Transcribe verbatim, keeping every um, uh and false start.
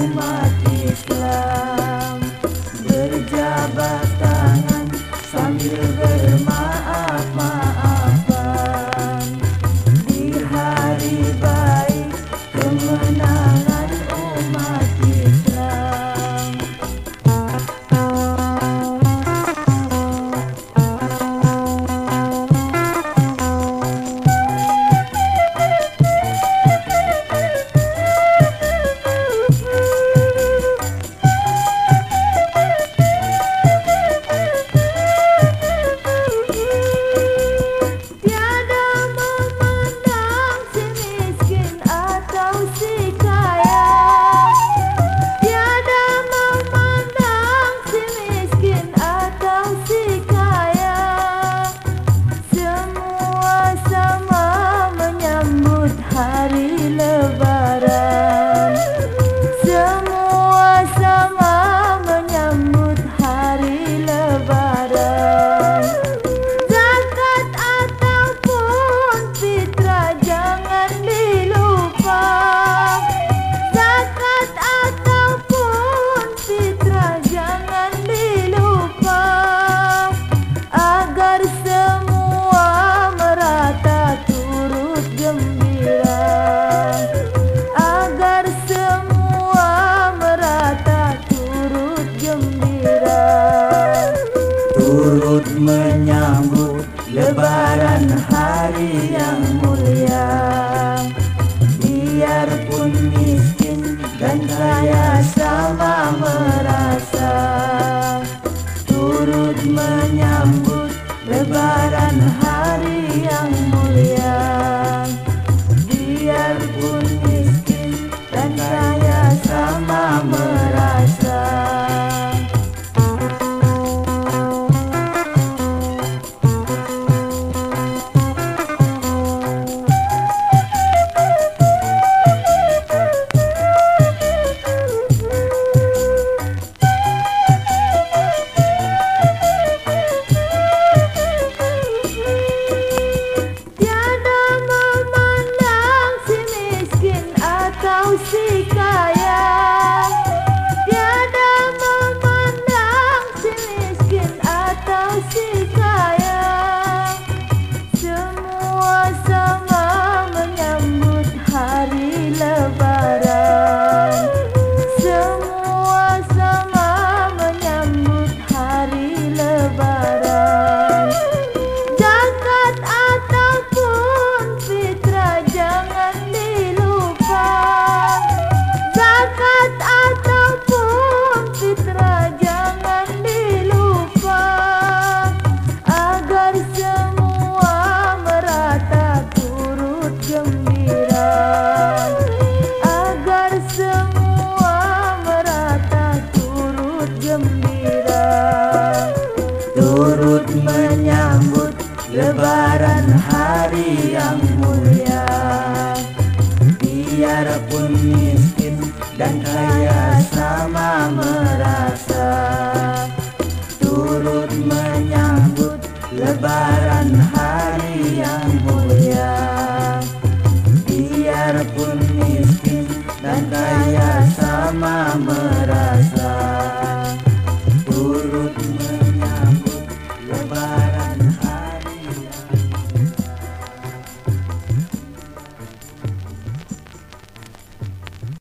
umat Islam, berjabat tangan sambil bermaaf-maafan di hari baik kemenangan umat Islam. Hari Lebaran, semua sama menyambut hari Lebaran. Zakat ataupun fitrah jangan dilupa. Zakat ataupun fitrah jangan dilupa, agar semua merata turut gembira. Agar semua merata turut gembira, turut menyambut Lebaran hari yang mulia. Biarpun miskin dan kaya sama merasa, turut menyambut Lebaran hari yang mulia. Biarpun miskin dan kaya sama merasa. Si kaya tiada memandang si miskin atau si kaya, semua sama menyambut hari Lebaran. Semua sama menyambut hari Lebaran. Zakat ataupun fitrah jangan dilupa. Zakat ataupun fitrah jangan dilupa, agar semua merata turut gembira. Agar semua merata turut gembira, turut menyambut Lebaran hari yang mulia. Biarpun miskin dan kaya sama merasa, turut menyambut Lebaran hari yang mulia. Biarpun miskin dan kaya sama merasa.